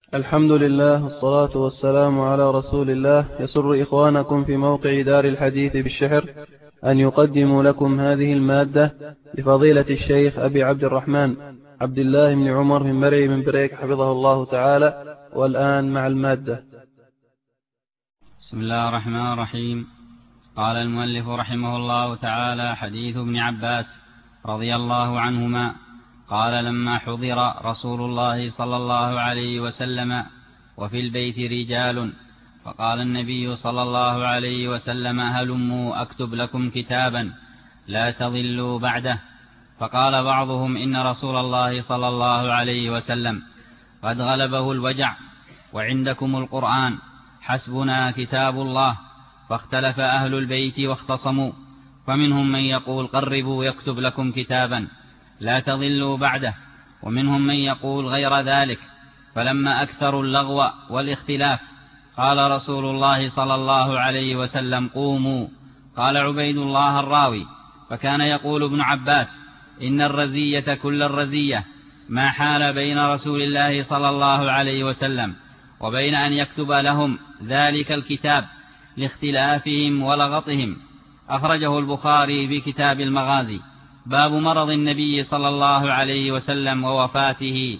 الحمد لله والصلاة والسلام على رسول الله. يسر إخوانكم في موقع دار الحديث بالشحر أن يقدموا لكم هذه المادة لفضيلة الشيخ أبي عبد الرحمن عبد الله بن عمر بن مري بن بريك حفظه الله تعالى. والآن مع المادة. بسم الله الرحمن الرحيم. قال المؤلف رحمه الله تعالى: حديث ابن عباس رضي الله عنهما قال: لما حضر رسول الله صلى الله عليه وسلم وفي البيت رجال، فقال النبي صلى الله عليه وسلم: هلموا أكتب لكم كتابا لا تضلوا بعده. فقال بعضهم: إن رسول الله صلى الله عليه وسلم قد غلبه الوجع وعندكم القرآن، حسبنا كتاب الله. فاختلف أهل البيت واختصموا، فمنهم من يقول: قربوا يكتب لكم كتابا لا تضلوا بعده، ومنهم من يقول غير ذلك. فلما أكثروا اللغو والاختلاف قال رسول الله صلى الله عليه وسلم: قوموا. قال عبيد الله الراوي: فكان يقول ابن عباس: إن الرزية كل الرزية ما حال بين رسول الله صلى الله عليه وسلم وبين أن يكتب لهم ذلك الكتاب لاختلافهم ولغطهم. أخرجه البخاري في كتاب المغازي، باب مرض النبي صلى الله عليه وسلم ووفاته.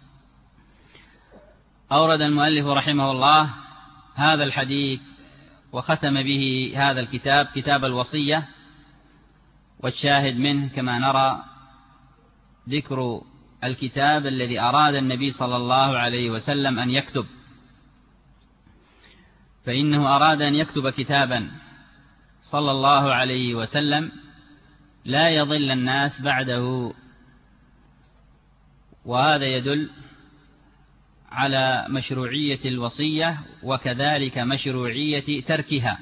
أورد المؤلف رحمه الله هذا الحديث وختم به هذا الكتاب، كتاب الوصية، والشاهد منه كما نرى ذكر الكتاب الذي أراد النبي صلى الله عليه وسلم أن يكتب، فإنه أراد أن يكتب كتابا صلى الله عليه وسلم لا يضل الناس بعده، وهذا يدل على مشروعية الوصية وكذلك مشروعية تركها.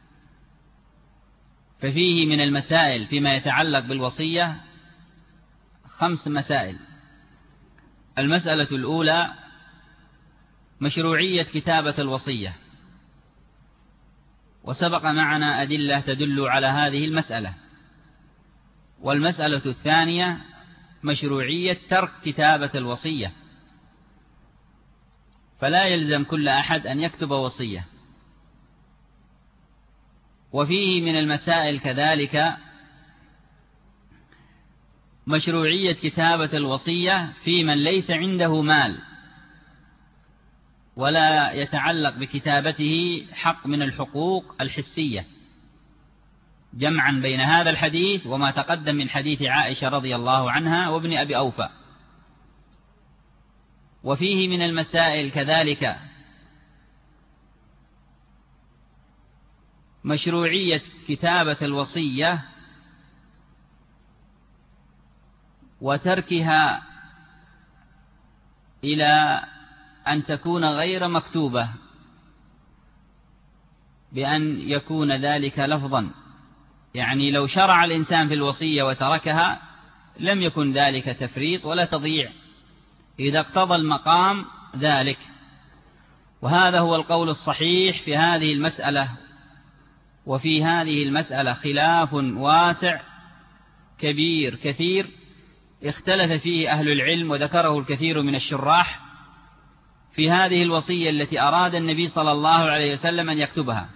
ففيه من المسائل فيما يتعلق بالوصية 5 مسائل. المسألة الأولى مشروعية كتابة الوصية، وسبق معنا أدلة تدل على هذه المسألة. والمسألة الثانية مشروعية ترك كتابة الوصية، فلا يلزم كل أحد أن يكتب وصية. وفيه من المسائل كذلك مشروعية كتابة الوصية في من ليس عنده مال ولا يتعلق بكتابته حق من الحقوق الحسية، جمعا بين هذا الحديث وما تقدم من حديث عائشة رضي الله عنها وابن أبي أوفى. وفيه من المسائل كذلك مشروعية كتابة الوصية وتركها إلى أن تكون غير مكتوبة، بأن يكون ذلك لفظا، يعني لو شرع الإنسان في الوصية وتركها لم يكن ذلك تفريط ولا تضييع إذا اقتضى المقام ذلك. وهذا هو القول الصحيح في هذه المسألة. وفي هذه المسألة خلاف واسع كبير كثير اختلف فيه أهل العلم، وذكره الكثير من الشراح في هذه الوصية التي أراد النبي صلى الله عليه وسلم أن يكتبها.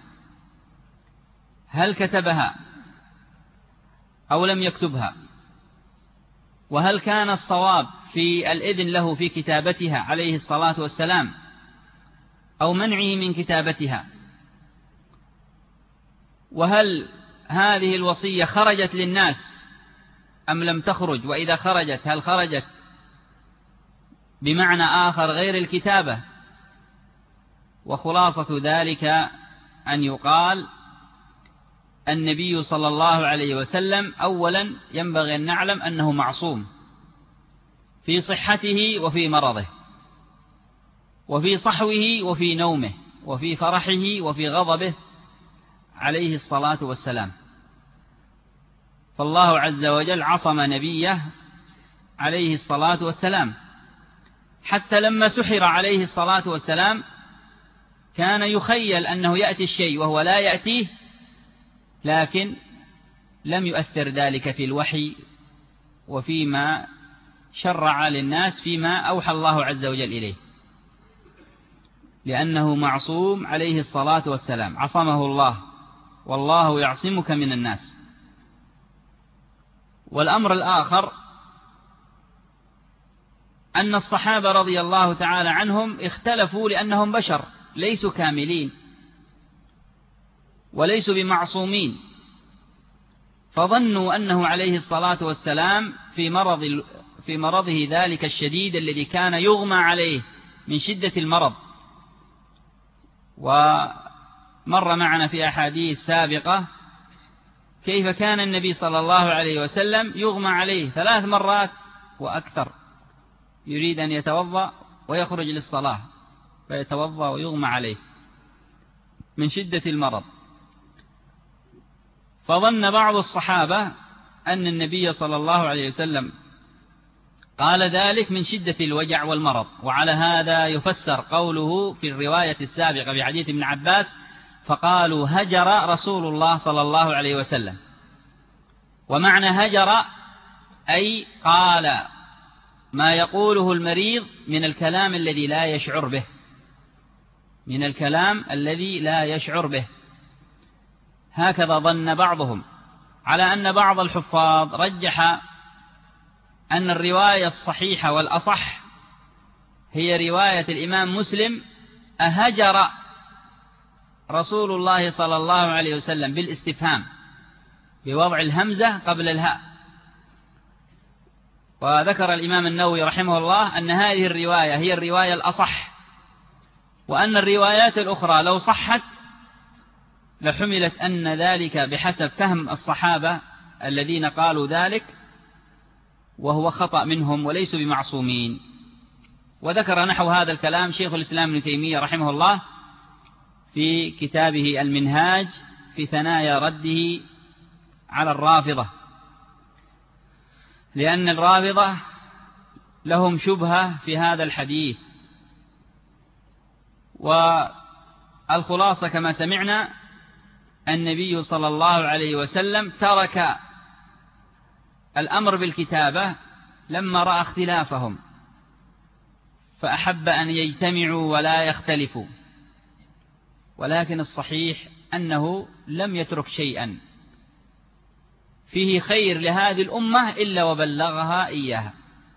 هل كتبها أو لم يكتبها؟ وهل كان الصواب في الإذن له في كتابتها عليه الصلاة والسلام أو منعه من كتابتها؟ وهل هذه الوصية خرجت للناس أم لم تخرج؟ وإذا خرجت هل خرجت بمعنى آخر غير الكتابة؟ وخلاصة ذلك أن يقال النبي صلى الله عليه وسلم أولا ينبغي أن نعلم أنه معصوم في صحته وفي مرضه، وفي صحوه وفي نومه، وفي فرحه وفي غضبه عليه الصلاة والسلام. فالله عز وجل عصم نبيه عليه الصلاة والسلام، حتى لما سحر عليه الصلاة والسلام كان يخيل أنه يأتي الشيء وهو لا يأتيه، لكن لم يؤثر ذلك في الوحي وفيما شرع للناس فيما أوحى الله عز وجل إليه. لأنه معصوم عليه الصلاة والسلام، عصمه الله، والله يعصمك من الناس. والأمر الآخر أن الصحابة رضي الله تعالى عنهم اختلفوا لأنهم بشر ليسوا كاملين وليسوا بمعصومين، فظنوا أنه عليه الصلاة والسلام في مرضه ذلك الشديد الذي كان يغمى عليه من شدة المرض. ومر معنا في أحاديث سابقة كيف كان النبي صلى الله عليه وسلم يغمى عليه 3 مرات وأكثر، يريد أن يتوضأ ويخرج للصلاة فيتوضأ ويغمى عليه من شدة المرض. فظن بعض الصحابة أن النبي صلى الله عليه وسلم قال ذلك من شدة الوجع والمرض، وعلى هذا يفسر قوله في الرواية السابقة بحديث ابن عباس: فقالوا هجر رسول الله صلى الله عليه وسلم. ومعنى هجر أي قال ما يقوله المريض من الكلام الذي لا يشعر به، من الكلام الذي لا يشعر به. هكذا ظن بعضهم، على أن بعض الحفاظ رجح أن الرواية الصحيحة والأصح هي رواية الإمام مسلم: أهجر رسول الله صلى الله عليه وسلم، بالاستفهام بوضع الهمزة قبل الهاء. وذكر الإمام النووي رحمه الله أن هذه الرواية هي الرواية الأصح، وأن الروايات الأخرى لو صحت لحملت أن ذلك بحسب فهم الصحابة الذين قالوا ذلك، وهو خطأ منهم وليسوا بمعصومين. وذكر نحو هذا الكلام شيخ الإسلام ابن تيمية رحمه الله في كتابه المنهاج في ثنايا رده على الرافضة، لأن الرافضة لهم شبهة في هذا الحديث. والخلاصة كما سمعنا النبي صلى الله عليه وسلم ترك الأمر بالكتابة لما رأى اختلافهم، فأحب أن يجتمعوا ولا يختلفوا. ولكن الصحيح أنه لم يترك شيئا فيه خير لهذه الأمة إلا وبلغها إياها.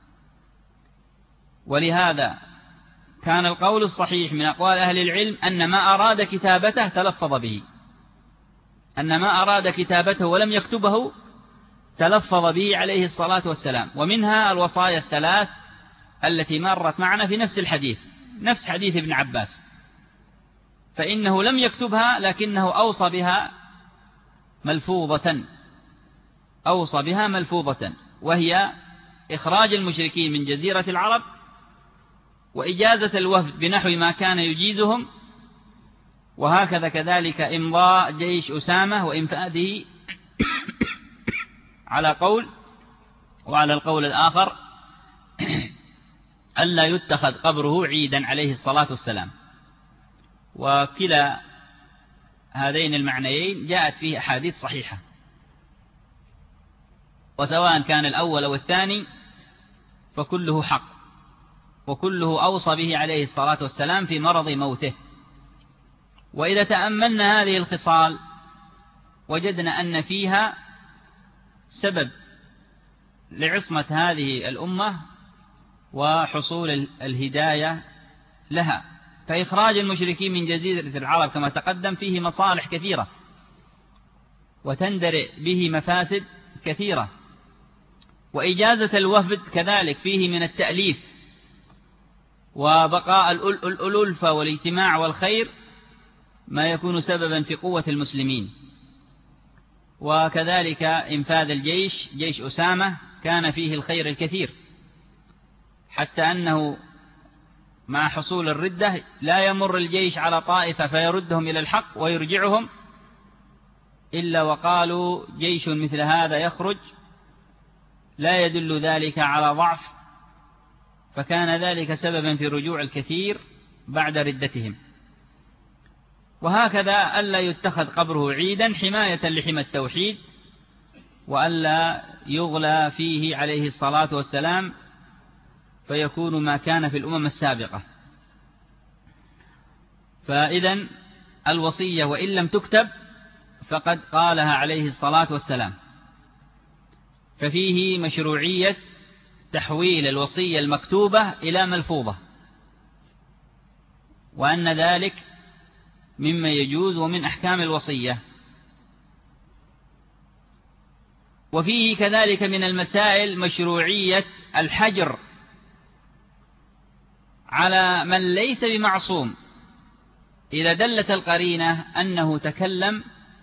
ولهذا كان القول الصحيح من أقوال أهل العلم أن ما أراد كتابته تلفظ به، أن ما أراد كتابته ولم يكتبه تلفظ به عليه الصلاة والسلام. ومنها الوصايا الثلاث التي مرت معنا في نفس الحديث، نفس حديث ابن عباس، فإنه لم يكتبها لكنه أوصى بها ملفوظة، أوصى بها ملفوظة، وهي إخراج المشركين من جزيرة العرب، وإجازة الوفد بنحو ما كان يجيزهم، وهكذا كذلك إمضاء جيش أسامة وإنفاذه على قول. وعلى القول الآخر ألا يتخذ قبره عيدا عليه الصلاة والسلام. وكلا هذين المعنيين جاءت فيه أحاديث صحيحة، وسواء كان الأول أو الثاني فكله حق، وكله أوصى به عليه الصلاة والسلام في مرض موته. وإذا تأملنا هذه الخصال وجدنا أن فيها سبب لعصمة هذه الأمة وحصول الهداية لها. فإخراج المشركين من جزيرة العرب كما تقدم فيه مصالح كثيرة، وتندرئ به مفاسد كثيرة. وإجازة الوفد كذلك فيه من التأليف وبقاء الألفة والاجتماع والخير ما يكون سببا في قوة المسلمين. وكذلك إنفاذ الجيش، جيش أسامة، كان فيه الخير الكثير، حتى أنه مع حصول الردة لا يمر الجيش على طائفة فيردهم إلى الحق ويرجعهم إلا وقالوا جيش مثل هذا يخرج، لا يدل ذلك على ضعف، فكان ذلك سببا في رجوع الكثير بعد ردتهم. وهكذا ألا يتخذ قبره عيدا حماية لحمى التوحيد، وألا يغلى فيه عليه الصلاة والسلام فيكون ما كان في الأمم السابقة. فإذا الوصية وإن لم تكتب فقد قالها عليه الصلاة والسلام، ففيه مشروعية تحويل الوصية المكتوبة إلى ملفوظة، وأن ذلك مما يجوز ومن أحكام الوصية. وفيه كذلك من المسائل مشروعية الحجر على من ليس بمعصوم إذا دلت القرينة أنه تكلم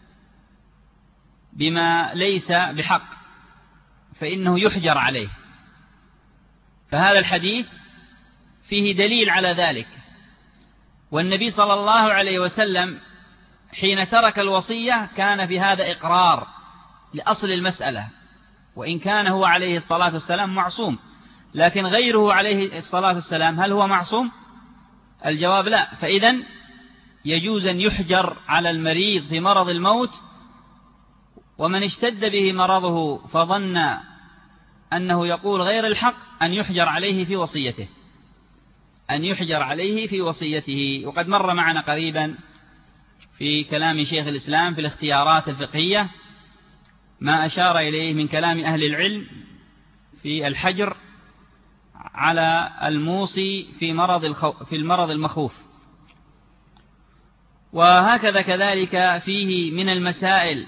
بما ليس بحق فإنه يحجر عليه. فهذا الحديث فيه دليل على ذلك، والنبي صلى الله عليه وسلم حين ترك الوصية كان في هذا إقرار لأصل المسألة، وإن كان هو عليه الصلاة والسلام معصوم، لكن غيره عليه الصلاة والسلام هل هو معصوم؟ الجواب لا. فإذن يجوز أن يحجر على المريض في مرض الموت، ومن اشتد به مرضه فظن أنه يقول غير الحق أن يحجر عليه في وصيته، أن يحجر عليه في وصيته. وقد مر معنا قريبا في كلام شيخ الإسلام في الاختيارات الفقهية ما أشار إليه من كلام أهل العلم في الحجر على الموصي في المرض المخوف. وهكذا كذلك فيه من المسائل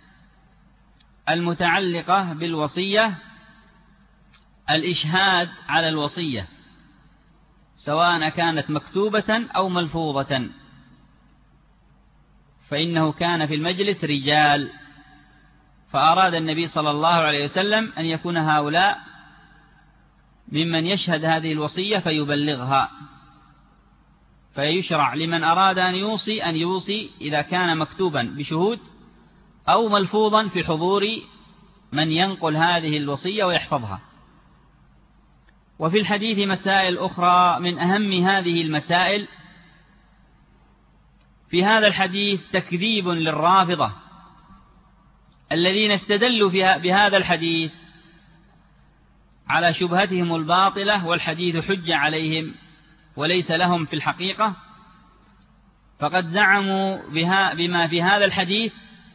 المتعلقة بالوصية الإشهاد على الوصية سواء كانت مكتوبة أو ملفوظة، فإنه كان في المجلس رجال، فأراد النبي صلى الله عليه وسلم أن يكون هؤلاء ممن يشهد هذه الوصية فيبلغها، فيشرع لمن أراد أن يوصي إذا كان مكتوبا بشهود أو ملفوظا في حضور من ينقل هذه الوصية ويحفظها. وفي الحديث مسائل أخرى، من أهم هذه المسائل في هذا الحديث تكذيب للرافضة الذين استدلوا بهذا الحديث على شبهتهم الباطلة، والحديث حجة عليهم وليس لهم في الحقيقة. فقد زعموا بما في هذا الحديث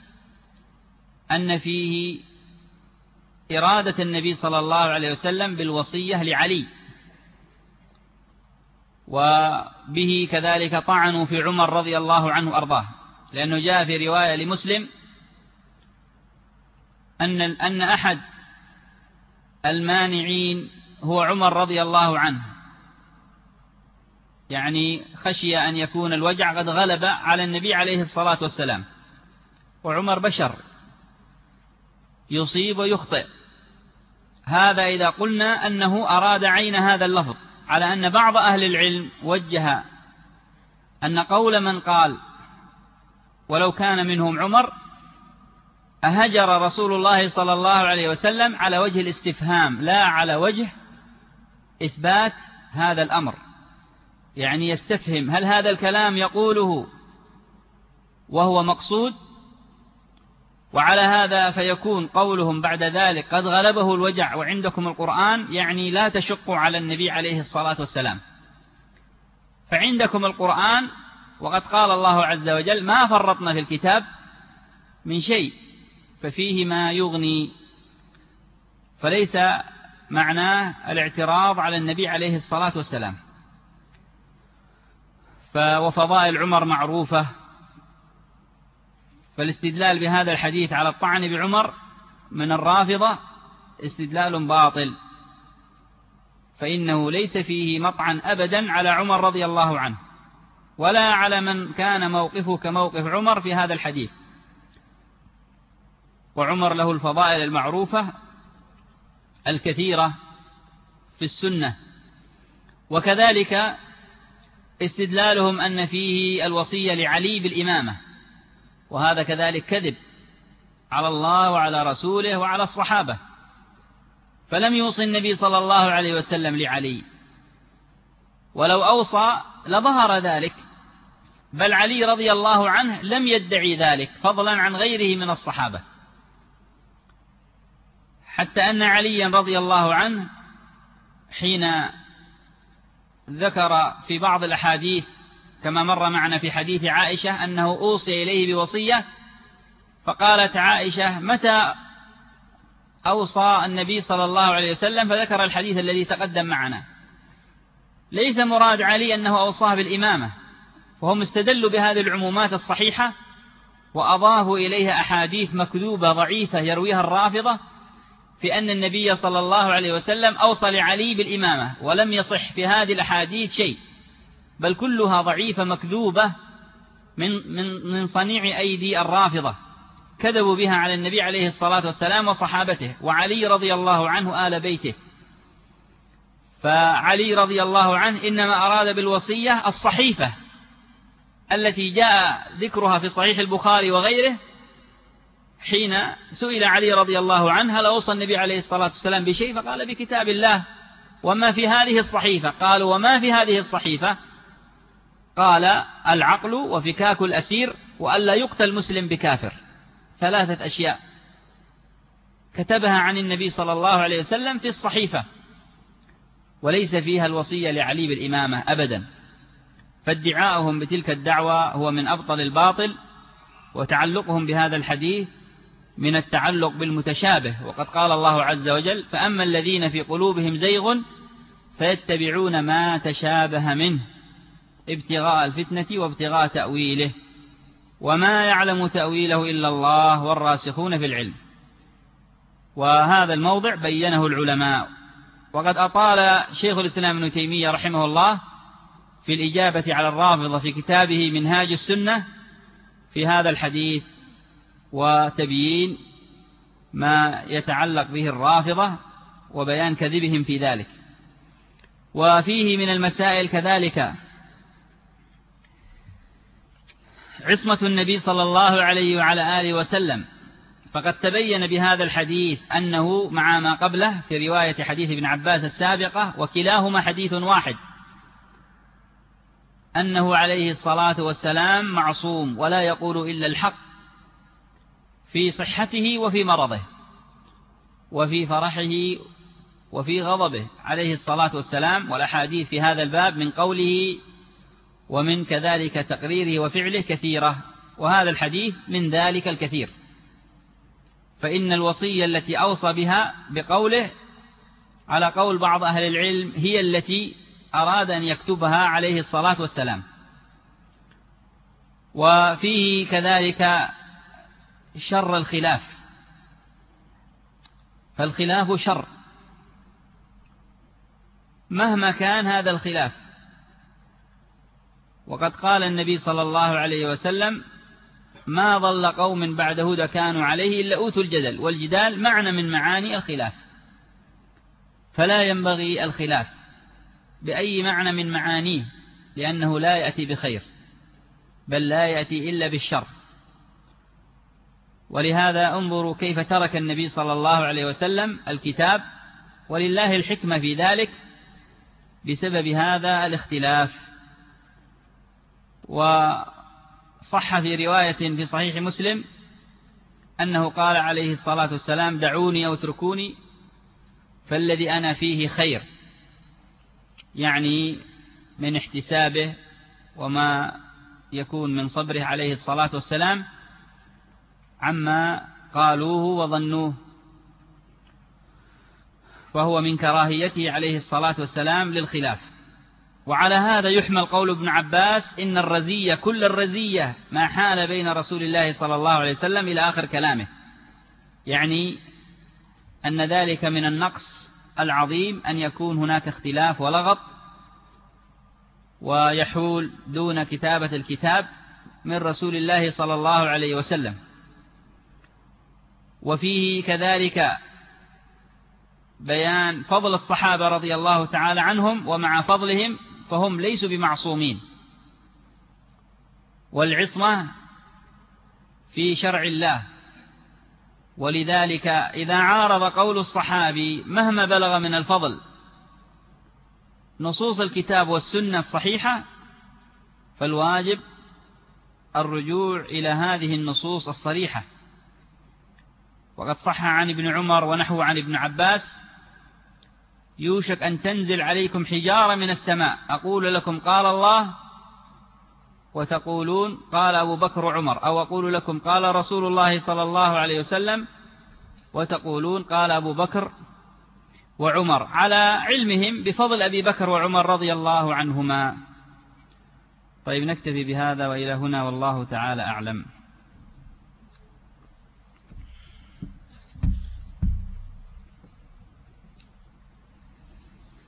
أن فيه إرادة النبي صلى الله عليه وسلم بالوصية لعلي، وبه كذلك طعنوا في عمر رضي الله عنه أرضاه، لأنه جاء في رواية لمسلم أن أحد المانعين هو عمر رضي الله عنه، يعني خشي أن يكون الوجع قد غلب على النبي عليه الصلاة والسلام، وعمر بشر يصيب ويخطئ. هذا إذا قلنا أنه أراد عين هذا اللفظ، على أن بعض أهل العلم وجه أن قول من قال ولو كان منهم عمر أهجر رسول الله صلى الله عليه وسلم على وجه الاستفهام لا على وجه إثبات هذا الأمر، يعني يستفهم هل هذا الكلام يقوله وهو مقصود، وعلى هذا فيكون قولهم بعد ذلك قد غلبه الوجع وعندكم القرآن، يعني لا تشقوا على النبي عليه الصلاة والسلام، فعندكم القرآن وقد قال الله عز وجل ما فرطنا في الكتاب من شيء، ففيه ما يغني، فليس معناه الاعتراض على النبي عليه الصلاة والسلام. وفضائل عمر معروفة، فالاستدلال بهذا الحديث على الطعن بعمر من الرافضة استدلال باطل، فإنه ليس فيه مطعن أبدا على عمر رضي الله عنه ولا على من كان موقفه كموقف عمر في هذا الحديث. وعمر له الفضائل المعروفة الكثيرة في السنة. وكذلك استدلالهم أن فيه الوصية لعلي بالإمامة، وهذا كذلك كذب على الله وعلى رسوله وعلى الصحابة، فلم يوصي النبي صلى الله عليه وسلم لعلي، ولو أوصى لظهر ذلك، بل علي رضي الله عنه لم يدعي ذلك فضلا عن غيره من الصحابة، حتى أن عليا رضي الله عنه حين ذكر في بعض الأحاديث كما مر معنا في حديث عائشة أنه أوصي إليه بوصية، فقالت عائشة: متى أوصى النبي صلى الله عليه وسلم؟ فذكر الحديث الذي تقدم معنا. ليس مراد علي أنه أوصاه بالإمامة، فهم استدلوا بهذه العمومات الصحيحة وأضافوا إليها أحاديث مكذوبة ضعيفة يرويها الرافضة في أن النبي صلى الله عليه وسلم أوصى لعلي بالإمامة، ولم يصح في هذه الأحاديث شيء، بل كلها ضعيفة مكذوبة من صنيع أيدي الرافضة، كذبوا بها على النبي عليه الصلاة والسلام وصحابته وعلي رضي الله عنه آل بيته. فعلي رضي الله عنه إنما أراد بالوصية الصحيفة التي جاء ذكرها في صحيح البخاري وغيره، حين سئل علي رضي الله عنه: هل أوصى النبي عليه الصلاة والسلام بشيء؟ فقال: بكتاب الله وما في هذه الصحيفة. قالوا: وما في هذه الصحيفة؟ قال: العقل وفكاك الأسير وألا يقتل مسلم بكافر. 3 أشياء كتبها عن النبي صلى الله عليه وسلم في الصحيفة، وليس فيها الوصية لعلي بالإمامة أبدا. فادعاؤهم بتلك الدعوة هو من أبطل الباطل، وتعلقهم بهذا الحديث من التعلق بالمتشابه. وقد قال الله عز وجل: فأما الذين في قلوبهم زيغ فيتبعون ما تشابه منه ابتغاء الفتنة وابتغاء تأويله وما يعلم تأويله إلا الله والراسخون في العلم. وهذا الموضع بينه العلماء. وقد أطال شيخ الإسلام ابن تيمية رحمه الله في الإجابة على الرافضة في كتابه منهاج السنة في هذا الحديث، وتبيين ما يتعلق به الرافضة وبيان كذبهم في ذلك. وفيه من المسائل كذلك عصمة النبي صلى الله عليه وعلى آله وسلم، فقد تبين بهذا الحديث أنه مع ما قبله في رواية حديث ابن عباس السابقة، وكلاهما حديث واحد، أنه عليه الصلاة والسلام معصوم ولا يقول إلا الحق في صحته وفي مرضه وفي فرحه وفي غضبه عليه الصلاة والسلام. والأحاديث في هذا الباب من قوله ومن كذلك تقريره وفعله كثيرة، وهذا الحديث من ذلك الكثير. فإن الوصية التي أوصى بها بقوله على قول بعض أهل العلم هي التي أراد أن يكتبها عليه الصلاة والسلام. وفيه كذلك شر الخلاف، فالخلاف شر مهما كان هذا الخلاف. وقد قال النبي صلى الله عليه وسلم: ما ضل قوم بعد هدى كانوا عليه إلا أوتوا الجدل. والجدال معنى من معاني الخلاف، فلا ينبغي الخلاف بأي معنى من معانيه، لأنه لا يأتي بخير بل لا يأتي إلا بالشر. ولهذا انظروا كيف ترك النبي صلى الله عليه وسلم الكتاب، ولله الحكمة في ذلك بسبب هذا الاختلاف. وصح في رواية في صحيح مسلم أنه قال عليه الصلاة والسلام: دعوني أو اتركوني فالذي أنا فيه خير، يعني من احتسابه وما يكون من صبره عليه الصلاة والسلام عما قالوه وظنوه، فهو من كراهيته عليه الصلاة والسلام للخلاف. وعلى هذا يحمل قول ابن عباس: إن الرزية كل الرزية ما حال بين رسول الله صلى الله عليه وسلم إلى آخر كلامه، يعني أن ذلك من النقص العظيم أن يكون هناك اختلاف ولغط ويحول دون كتابة الكتاب من رسول الله صلى الله عليه وسلم. وفيه كذلك بيان فضل الصحابة رضي الله تعالى عنهم، ومع فضلهم فهم ليسوا بمعصومين، والعصمة في شرع الله. ولذلك إذا عارض قول الصحابي مهما بلغ من الفضل نصوص الكتاب والسنة الصحيحة، فالواجب الرجوع إلى هذه النصوص الصريحة. وقد صح عن ابن عمر ونحو عن ابن عباس: يوشك أن تنزل عليكم حجارة من السماء، أقول لكم قال الله وتقولون قال أبو بكر وعمر، أو أقول لكم قال رسول الله صلى الله عليه وسلم وتقولون قال أبو بكر وعمر، على علمهم بفضل أبي بكر وعمر رضي الله عنهما. طيب نكتفي بهذا وإلى هنا، والله تعالى أعلم.